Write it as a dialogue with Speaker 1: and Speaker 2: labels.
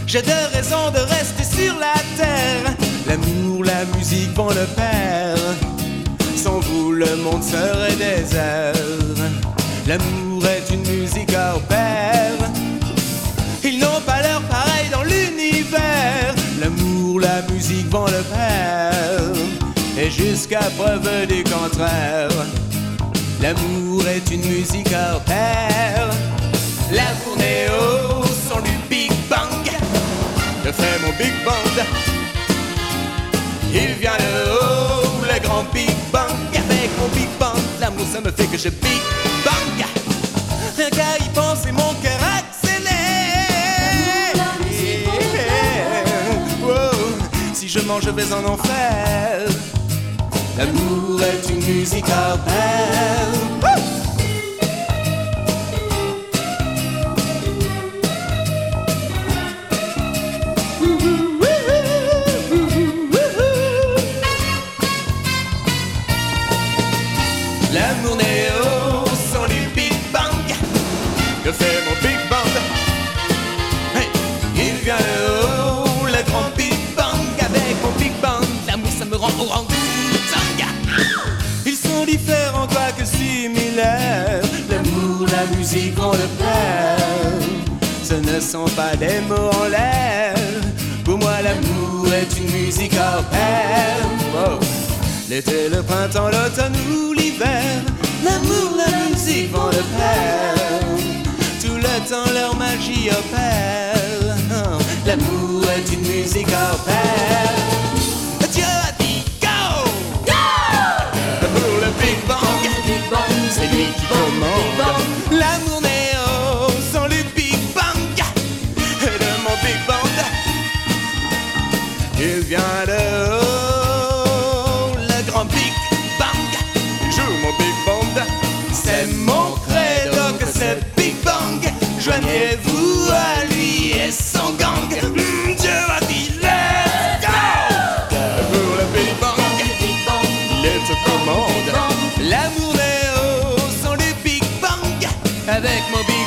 Speaker 1: J'ai deux raisons de rester sur la terre. L'amour, la musique vont le pair. Sans vous le monde serait désert. L'amour est une musique hors pair. Ils n'ont pas leur pareil dans l'univers. L'amour, la musique vont le pair. Et jusqu'à preuve du contraire, l'amour est une musique hors pair. L'amour n'est au son du Big Bang que fait mon Big Band. Il vient de haut, le grand Big Bang. Avec mon Big Band, l'amour ça me fait que je Big Bang. Rien qu'à y penser, mon cœur accélère. Wow. Si je mange, je vais en enfer. L'amour est une musique hors pair. L'amour n'est au son du Big Bang que fait mon Big Band. Hey, il vient de haut, le grand Big Bang. Avec mon Big Band, l'amour ça me rend orang-outang. Ils sont différents quoique similaires. L'amour, la musique vont le pair. Ce ne sont pas des mots en l'air. Pour moi l'amour est une musique hors pair. Oh. L'été, le printemps, l'automne ou l'hiver, l'amour, la musique vont de pair. Tout le temps leur magie opère. Oh, l'amour est une musique hors pair. Dieu a dit go! Go! Pour le Big Bang, c'est lui qui commande. L'amour n'est au sans le Big Bang de mon Big Band. Il vient de haut, Big Bang, joue mon Big Band. C'est mon credo que c'est Big Bang. Joignez-vous à lui et son gang. Dieu a dit let's go. Pour le Big Bang, il te commande. L'amour est haut sans le Big Bang. Avec mon Big